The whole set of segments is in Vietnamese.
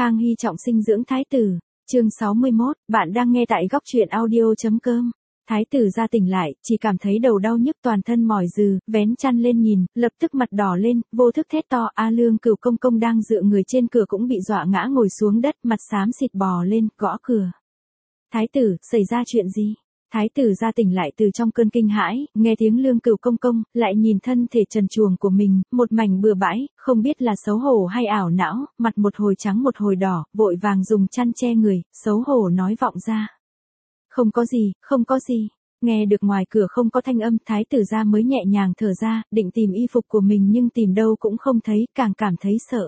Khang Hy trọng sinh dưỡng thái tử, chương 61, bạn đang nghe tại góc truyện audio.com. Thái tử ra tỉnh lại, chỉ cảm thấy đầu đau nhức toàn thân mỏi dừ, vén chăn lên nhìn, lập tức mặt đỏ lên, vô thức thét to. Lương Cửu công công đang dựa người trên cửa cũng bị dọa ngã ngồi xuống đất, mặt xám xịt bò lên, gõ cửa. Thái tử, xảy ra chuyện gì? Thái tử ra tỉnh lại từ trong cơn kinh hãi, nghe tiếng Lương Cửu công công, lại nhìn thân thể trần truồng của mình, một mảnh bừa bãi, không biết là xấu hổ hay ảo não, mặt một hồi trắng một hồi đỏ, vội vàng dùng chăn che người, xấu hổ nói vọng ra. Không có gì, không có gì. Nghe được ngoài cửa không có thanh âm, thái tử ra mới nhẹ nhàng thở ra, định tìm y phục của mình nhưng tìm đâu cũng không thấy, càng cảm thấy sợ.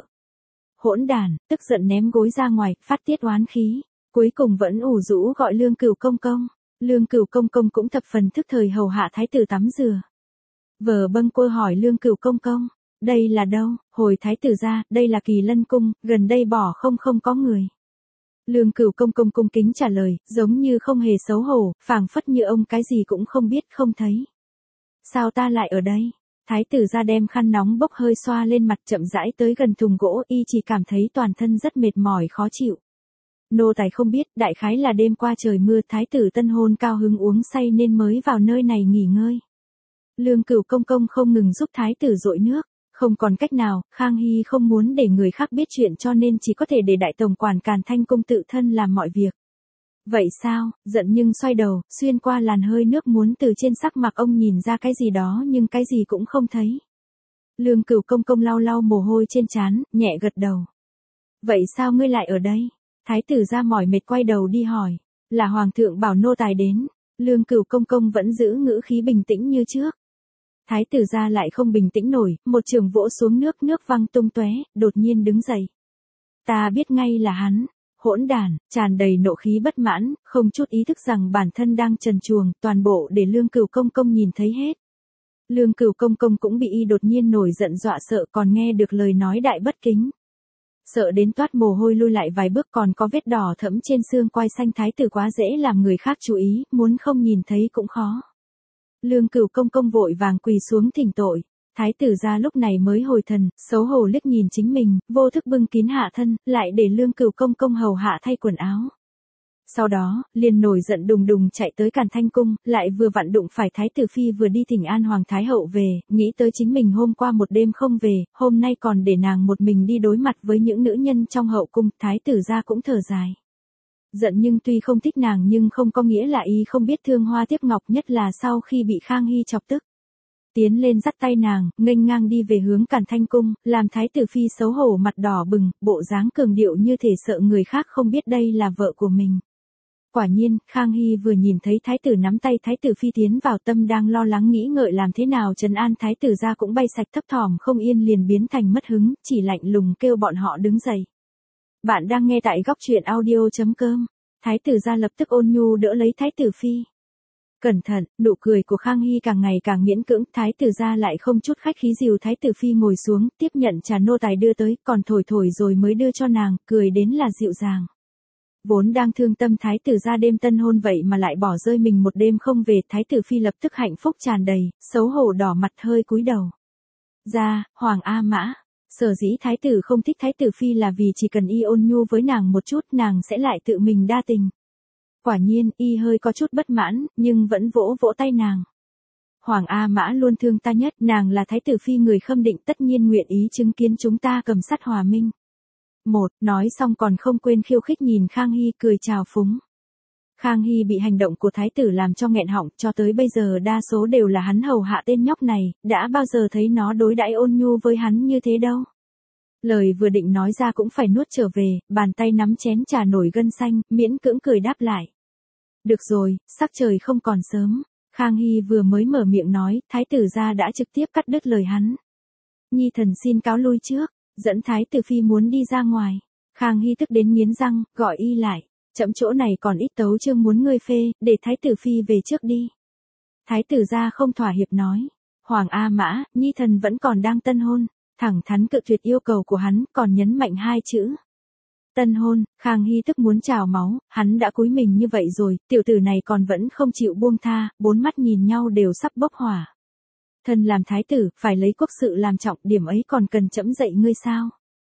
Hỗn đản, tức giận ném gối ra ngoài, phát tiết oán khí, cuối cùng vẫn ủ rũ gọi Lương Cửu công công. Lương Cửu công công cũng thập phần thức thời hầu hạ thái tử tắm rửa. Vờ bâng quơ hỏi Lương Cửu công công, đây là đâu? Hồi thái tử ra, đây là Kỳ Lân cung, gần đây bỏ không có người. Lương Cửu công công cung kính trả lời, giống như không hề xấu hổ, phảng phất như ông cái gì cũng không biết không thấy. Sao ta lại ở đây? Thái tử ra đem khăn nóng bốc hơi xoa lên mặt, chậm rãi tới gần thùng gỗ, y chỉ cảm thấy toàn thân rất mệt mỏi khó chịu. Nô tài không biết, đại khái là đêm qua trời mưa, thái tử tân hôn cao hứng uống say nên mới vào nơi này nghỉ ngơi. Lương Cửu công công không ngừng giúp thái tử dội nước. Không còn cách nào, Khang Hy không muốn để người khác biết chuyện cho nên chỉ có thể để đại tổng quản Càn Thanh Cung tự thân làm mọi việc. Vậy sao? Giận nhưng xoay đầu, xuyên qua làn hơi nước muốn từ trên sắc mặt ông nhìn ra cái gì đó nhưng cái gì cũng không thấy. Lương Cửu công công lau lau mồ hôi trên trán, nhẹ gật đầu. Vậy sao ngươi lại ở đây? Thái tử ra mỏi mệt quay đầu đi hỏi. Là hoàng thượng bảo nô tài đến. Lương Cửu công công vẫn giữ ngữ khí bình tĩnh như trước. Thái tử ra lại không bình tĩnh nổi, một trường vỗ xuống nước văng tung tóe, đột nhiên đứng dậy. Ta biết ngay là hắn. Hỗn đản, tràn đầy nộ khí bất mãn, không chút ý thức rằng bản thân đang trần truồng, toàn bộ để Lương Cửu công công nhìn thấy hết. Lương Cửu công công cũng bị y đột nhiên nổi giận dọa sợ, còn nghe được lời nói đại bất kính. Sợ đến toát mồ hôi lui lại vài bước, còn có vết đỏ thẫm trên xương quai xanh. Thái tử quá dễ làm người khác chú ý, muốn không nhìn thấy cũng khó. Lương Cửu công công vội vàng quỳ xuống thỉnh tội. Thái tử ra lúc này mới hồi thần, xấu hổ liếc nhìn chính mình, vô thức bưng kín hạ thân, lại để Lương Cửu công công hầu hạ thay quần áo. Sau đó, liền nổi giận đùng đùng chạy tới Càn Thanh Cung, lại vừa vặn đụng phải thái tử phi vừa đi thỉnh an hoàng thái hậu về, nghĩ tới chính mình hôm qua một đêm không về, hôm nay còn để nàng một mình đi đối mặt với những nữ nhân trong hậu cung, thái tử ra cũng thở dài. Giận nhưng tuy không thích nàng nhưng không có nghĩa là y không biết thương hoa tiếc ngọc, nhất là sau khi bị Khang Hy chọc tức. Tiến lên dắt tay nàng, nghênh ngang đi về hướng Càn Thanh Cung, làm thái tử phi xấu hổ mặt đỏ bừng, bộ dáng cường điệu như thể sợ người khác không biết đây là vợ của mình. Quả nhiên, Khang Hy vừa nhìn thấy thái tử nắm tay thái tử phi tiến vào, tâm đang lo lắng nghĩ ngợi làm thế nào trấn an thái tử ra cũng bay sạch, thấp thỏm không yên liền biến thành mất hứng, chỉ lạnh lùng kêu bọn họ đứng dậy. Bạn đang nghe tại góc truyện audio.com. Thái tử ra lập tức ôn nhu đỡ lấy thái tử phi. Cẩn thận, nụ cười của Khang Hy càng ngày càng miễn cưỡng, thái tử ra lại không chút khách khí dìu thái tử phi ngồi xuống, tiếp nhận trà nô tài đưa tới, còn thổi thổi rồi mới đưa cho nàng, cười đến là dịu dàng. Vốn đang thương tâm thái tử ra đêm tân hôn vậy mà lại bỏ rơi mình một đêm không về, thái tử phi lập tức hạnh phúc tràn đầy, xấu hổ đỏ mặt hơi cúi đầu. Ra, Hoàng A Mã. Sở dĩ thái tử không thích thái tử phi là vì chỉ cần y ôn nhu với nàng một chút nàng sẽ lại tự mình đa tình. Quả nhiên, y hơi có chút bất mãn, nhưng vẫn vỗ vỗ tay nàng. Hoàng A Mã luôn thương ta nhất, nàng là thái tử phi người Khâm Định, tất nhiên nguyện ý chứng kiến chúng ta cầm sắt hòa minh. Nói xong còn không quên khiêu khích nhìn Khang Hy cười chào phúng. Khang Hy bị hành động của thái tử làm cho nghẹn họng, cho tới bây giờ đa số đều là hắn hầu hạ tên nhóc này, đã bao giờ thấy nó đối đãi ôn nhu với hắn như thế đâu. Lời vừa định nói ra cũng phải nuốt trở về, bàn tay nắm chén trà nổi gân xanh, miễn cưỡng cười đáp lại. Được rồi, sắc trời không còn sớm. Khang Hy vừa mới mở miệng nói, thái tử ra đã trực tiếp cắt đứt lời hắn. Nhi thần xin cáo lui trước, dẫn thái tử phi muốn đi ra ngoài. Khang Hy tức đến nghiến răng, gọi y lại. Chậm chỗ này còn ít tấu chương muốn ngươi phê, để thái tử phi về trước đi. Thái tử ra không thỏa hiệp nói. Hoàng A Mã, nhi thần vẫn còn đang tân hôn. Thẳng thắn cự tuyệt yêu cầu của hắn, còn nhấn mạnh hai chữ. Tân hôn. Khang Hy tức muốn trào máu, hắn đã cúi mình như vậy rồi, tiểu tử này còn vẫn không chịu buông tha, bốn mắt nhìn nhau đều sắp bốc hỏa. Thân làm thái tử, phải lấy quốc sự làm trọng, điểm ấy còn cần trẫm dạy ngươi sao?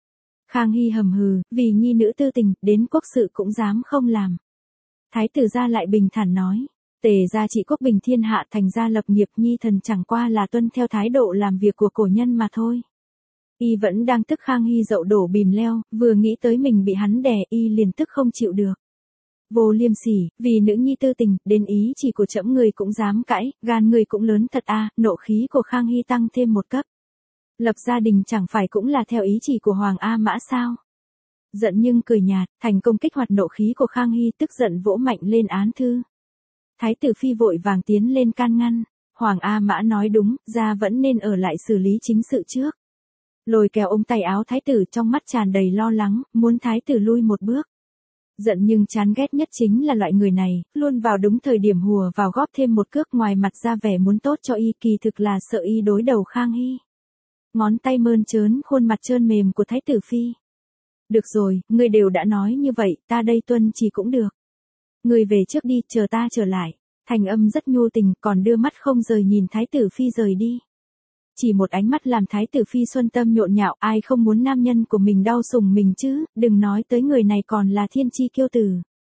Khang Hy hầm hừ, vì nhi nữ tư tình, đến quốc sự cũng dám không làm. Thái tử gia lại bình thản nói, Tề gia trị quốc bình thiên hạ, thành gia lập nghiệp, nhi thần chẳng qua là tuân theo thái độ làm việc của cổ nhân mà thôi. Y vẫn đang tức Khang Hy dậu đổ bìm leo, vừa nghĩ tới mình bị hắn đè, y liền tức không chịu được. Vô liêm sỉ, vì nữ nhi tư tình, đến ý chỉ của trẫm người cũng dám cãi, gan người cũng lớn thật a. Nộ khí của Khang Hy tăng thêm một cấp. Lập gia đình chẳng phải cũng là theo ý chỉ của Hoàng A Mã sao? Giận nhưng cười nhạt, thành công kích hoạt nộ khí của Khang Hy, tức giận vỗ mạnh lên án thư. Thái tử phi vội vàng tiến lên can ngăn, Hoàng A Mã nói đúng, gia vẫn nên ở lại xử lý chính sự trước. Lôi kéo ống tay áo thái tử, trong mắt tràn đầy lo lắng, muốn thái tử lui một bước. Giận nhưng chán ghét nhất chính là loại người này, luôn vào đúng thời điểm hùa vào góp thêm một cước, ngoài mặt ra vẻ muốn tốt cho y, kỳ thực là sợ y đối đầu Khang Hy. Ngón tay mơn trớn khuôn mặt trơn mềm của thái tử phi. Được rồi, ngươi đều đã nói như vậy, ta đây tuân chỉ cũng được. Ngươi về trước đi, chờ ta trở lại. Thành âm rất nhu tình, còn đưa mắt không rời nhìn thái tử phi rời đi. Chỉ một ánh mắt làm thái tử phi xuân tâm nhộn nhạo, ai không muốn nam nhân của mình đau sủng mình chứ, đừng nói tới người này còn là thiên chi kiêu tử.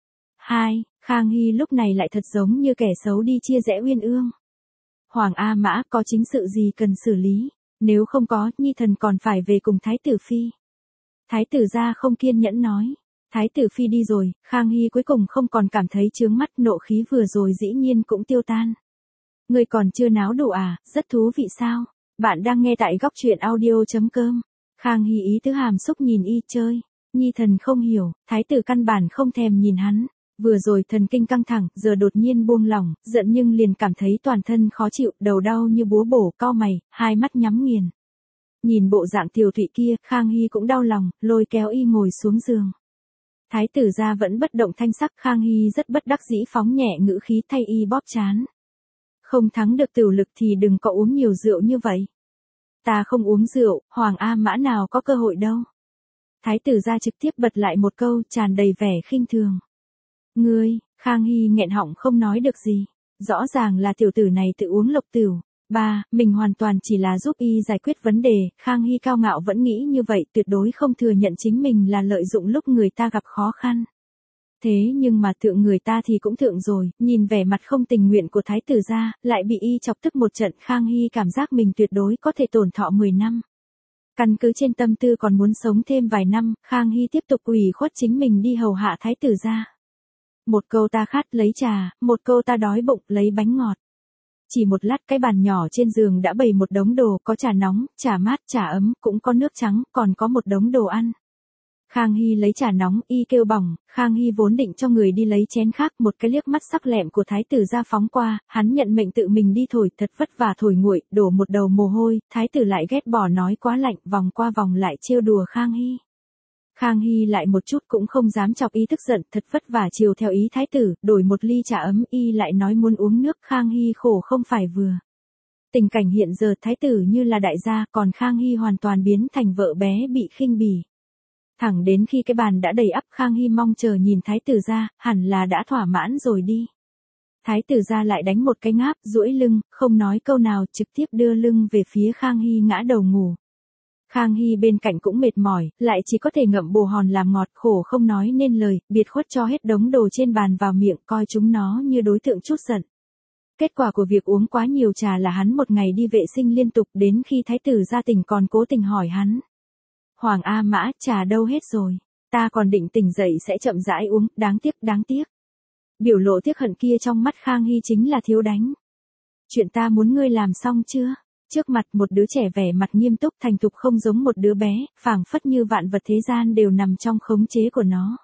2. Khang Hy lúc này lại thật giống như kẻ xấu đi chia rẽ uyên ương. Hoàng A Mã có chính sự gì cần xử lý, nếu không có, nhi thần còn phải về cùng thái tử phi. Thái tử gia không kiên nhẫn nói. Thái tử phi đi rồi, Khang Hy cuối cùng không còn cảm thấy chướng mắt, nộ khí vừa rồi dĩ nhiên cũng tiêu tan. Người còn chưa náo đủ à, rất thú vị sao? Bạn đang nghe tại góc truyện audio.com. Khang Hy ý tứ hàm xúc nhìn y chơi. Nhi thần không hiểu, thái tử căn bản không thèm nhìn hắn. Vừa rồi thần kinh căng thẳng, giờ đột nhiên buông lỏng, giận nhưng liền cảm thấy toàn thân khó chịu, đầu đau như búa bổ, cau mày, hai mắt nhắm nghiền. Nhìn bộ dạng tiều tụy kia, Khang Hy cũng đau lòng, lôi kéo y ngồi xuống giường. Thái tử gia vẫn bất động thanh sắc, Khang Hy rất bất đắc dĩ phóng nhẹ ngữ khí thay y bóp trán. Không thắng được tửu lực thì đừng có uống nhiều rượu như vậy. Ta không uống rượu, Hoàng A Mã nào có cơ hội đâu. Thái tử gia trực tiếp bật lại một câu tràn đầy vẻ khinh thường. Ngươi, Khang Hy nghẹn họng không nói được gì. Rõ ràng là tiểu tử này tự uống lộc tửu. Mình hoàn toàn chỉ là giúp y giải quyết vấn đề, Khang Hy cao ngạo vẫn nghĩ như vậy, tuyệt đối không thừa nhận chính mình là lợi dụng lúc người ta gặp khó khăn. Thế nhưng mà thượng người ta thì cũng thượng rồi, nhìn vẻ mặt không tình nguyện của thái tử gia, lại bị y chọc tức một trận, Khang Hy cảm giác mình tuyệt đối có thể tổn thọ 10 năm. Căn cứ trên tâm tư còn muốn sống thêm vài năm, Khang Hy tiếp tục ủy khuất chính mình đi hầu hạ thái tử gia. Một câu ta khát lấy trà, một câu ta đói bụng lấy bánh ngọt. Chỉ một lát cái bàn nhỏ trên giường đã bày một đống đồ, có trà nóng, trà mát, trà ấm, cũng có nước trắng, còn có một đống đồ ăn. Khang Hy lấy trà nóng, y kêu bỏng, Khang Hy vốn định cho người đi lấy chén khác, một cái liếc mắt sắc lẹm của thái tử gia phóng qua, hắn nhận mệnh tự mình đi thổi, thật vất vả thổi nguội, đổ một đầu mồ hôi, thái tử lại ghét bỏ nói quá lạnh, vòng qua vòng lại trêu đùa Khang Hy. Khang Hy lại một chút cũng không dám chọc y tức giận, thật vất vả chiều theo ý thái tử, đổi một ly trà ấm, y lại nói muốn uống nước, Khang Hy khổ không phải vừa. Tình cảnh hiện giờ thái tử như là đại gia, còn Khang Hy hoàn toàn biến thành vợ bé bị khinh bỉ. Thẳng đến khi cái bàn đã đầy ắp, Khang Hy mong chờ nhìn thái tử gia, hẳn là đã thỏa mãn rồi đi. Thái tử gia lại đánh một cái ngáp, duỗi lưng, không nói câu nào, trực tiếp đưa lưng về phía Khang Hy ngã đầu ngủ. Khang Hy bên cạnh cũng mệt mỏi, lại chỉ có thể ngậm bồ hòn làm ngọt, khổ không nói nên lời, biệt khuất cho hết đống đồ trên bàn vào miệng, coi chúng nó như đối tượng chút giận. Kết quả của việc uống quá nhiều trà là hắn một ngày đi vệ sinh liên tục, đến khi thái tử gia tỉnh còn cố tình hỏi hắn. Hoàng A Mã, trà đâu hết rồi? Ta còn định tỉnh dậy sẽ chậm rãi uống, đáng tiếc, đáng tiếc. Biểu lộ tiếc hận kia trong mắt Khang Hy chính là thiếu đánh. Chuyện ta muốn ngươi làm xong chưa? Trước mặt một đứa trẻ vẻ mặt nghiêm túc thành thục không giống một đứa bé, phảng phất như vạn vật thế gian đều nằm trong khống chế của nó.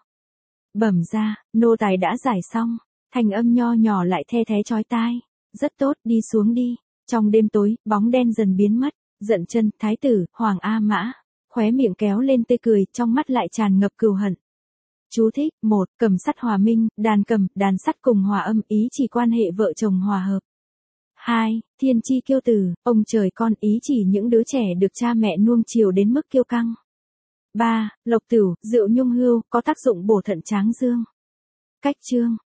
Bẩm ra, nô tài đã giải xong, thành âm nho nhỏ lại the thé chói tai. Rất tốt, đi xuống đi. Trong đêm tối, bóng đen dần biến mất, giận chân, thái tử, Hoàng A Mã. Khóe miệng kéo lên tê cười, trong mắt lại tràn ngập cừu hận. Chú thích, 1. Cầm sắt hòa minh, đàn cầm, đàn sắt cùng hòa âm, ý chỉ quan hệ vợ chồng hòa hợp. 2. Thiên chi kiêu tử, ông trời con, ý chỉ những đứa trẻ được cha mẹ nuông chiều đến mức kiêu căng. 3. Lộc tửu, rượu nhung hưu, có tác dụng bổ thận tráng dương. Cách chương.